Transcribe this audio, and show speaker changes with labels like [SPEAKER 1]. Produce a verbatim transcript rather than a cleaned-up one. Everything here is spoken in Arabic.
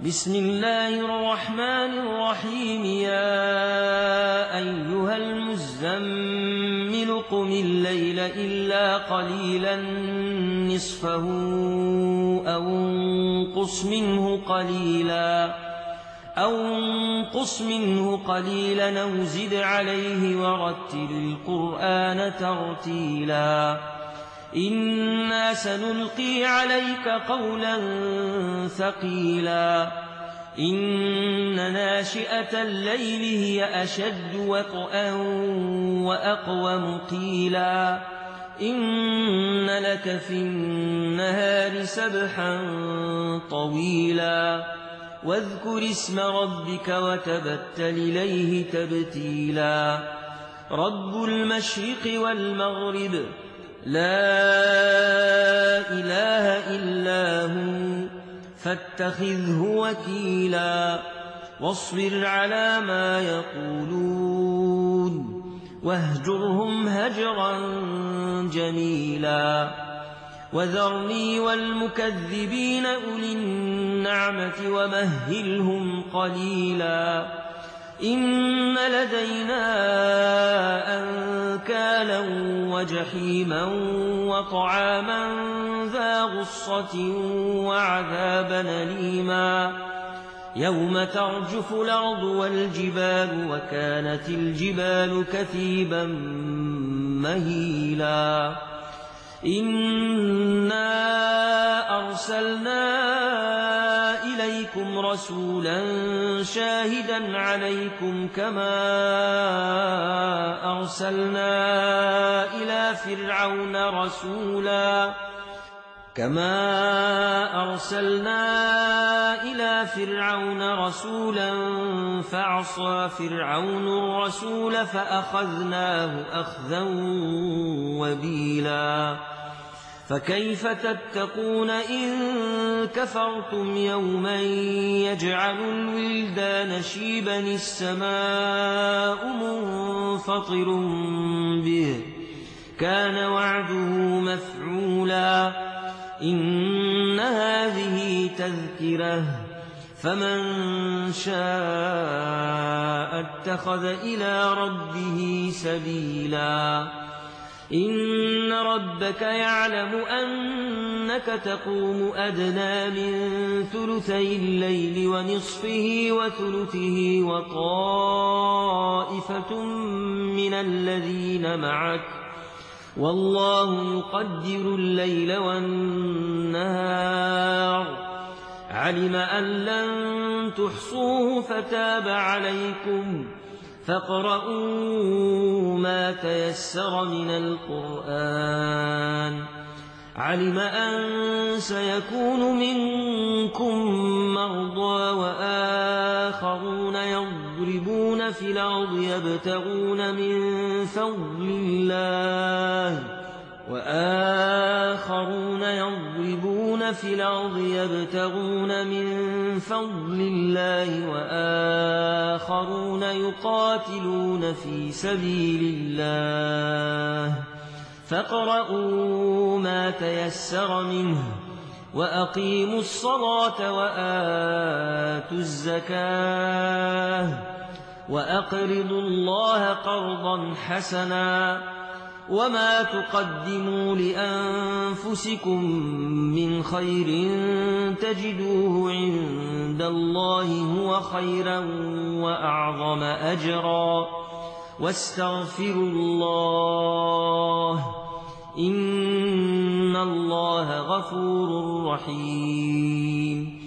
[SPEAKER 1] بسم الله الرحمن الرحيم يا أيها المزمل قم الليل إلا قليلا نصفه أو انقص منه قليلا أو انقص منه قليلا أو زد عليه ورتل القرآن ترتيلا إنا سنلقي عليك قولا ثقيلا إن ناشئة الليل هي أشد وطئا وأقوم قيلا إن لك في النهار سبحا طويلا واذكر اسم ربك وتبتل إليه تبتيلا رب المشرق والمغرب لا إله إلا هو فاتخذه وكيلا واصبر على ما يقولون واهجرهم هجرا جميلا وذرني والمكذبين أولي النعمة ومهلهم قليلا إن لدينا أنكالا وجحيما وطعاما ذا غصة وعذابا أليما يوم ترجف الأرض والجبال وكانت الجبال كثيبا مهيلا إنا أرسلنا إليكم رسولا شاهدا عليكم كما أرسلنا إلى فرعون رسولا كما أرسلنا إلى فرعون رسولا فعصى فرعون الرسول فأخذناه أخذا وبيلا فكيف تتقون إن كفرتم يوما يجعل الولدان شيبا السماء منفطر به كان وعده مفعولا إن هذه تذكرة فمن شاء اتخذ إلى ربه سبيلا إن ربك يعلم أنك تقوم أدنى من ثلثي الليل ونصفه وثلثه وطائفة من الذين معك والله يقدر الليل والنهار علم أن لن تحصوه فتاب عليكم فاقرؤوا ما تيسر من القرآن علم أن سيكون منكم مرضى وآخرون يضربون في الأرض يبتغون من فضل الله وآخرون يضربون في الأرض يبتغون من فضل الله وآخرون يقاتلون في سبيل الله فاقرؤوا ما تيسر منه وأقيموا الصلاة وآتوا الزكاة وأقرضوا الله قرضا حسنا وما تقدموا لأنفسكم من خير تجدوه عند الله هو خيرا وأعظم أجرا واستغفروا الله إن الله غفور رحيم